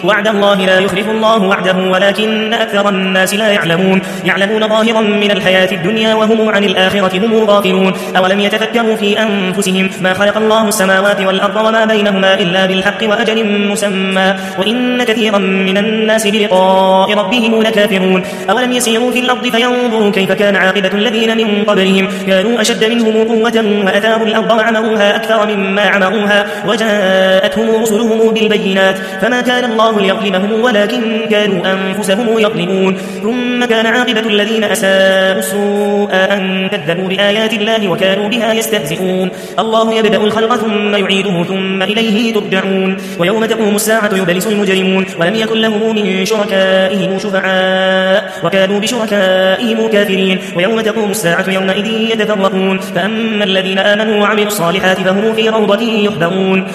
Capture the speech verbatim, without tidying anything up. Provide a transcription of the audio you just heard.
وعد الله لا يخلف الله وعده ولكن أكثر الناس لا يعلمون يعلمون ظاهرا من الحياة الدنيا وهم عن الآخرة هم غافلون أولم يتفكروا في أنفسهم ما خلق الله السماوات والأرض وما بينهما إلا بالحق وأجل مسمى وإن كثيرا من الناس بلقاء ربهم لكافرون أولم يسيروا في الأرض فينظروا كيف كان عاقبة الذين من قبلهم كانوا أشد منهم قوة وأثاروا الأرض وعمروها أكثر مما عمروها وجاءتهم رسلهم بالبينات فما كان الله ليظلمهم ولكن كانوا أنفسهم يظلمون ثم كان عاقبة الذين أساءوا السوء أن كذبوا بآيات الله وكانوا بها يستهزئون الله يبدأ الخلق ثم يعيده ثم إليه ترجعون ويوم تقوم الساعة يبلس المجرمون ولم يكن لهم من شركائهم شفعاء وكانوا بشركائهم كافرين ويوم تقوم الساعة يومئذ يتفرقون فأما الذين آمنوا وعملوا الصالحات فهم في روضة يحبرون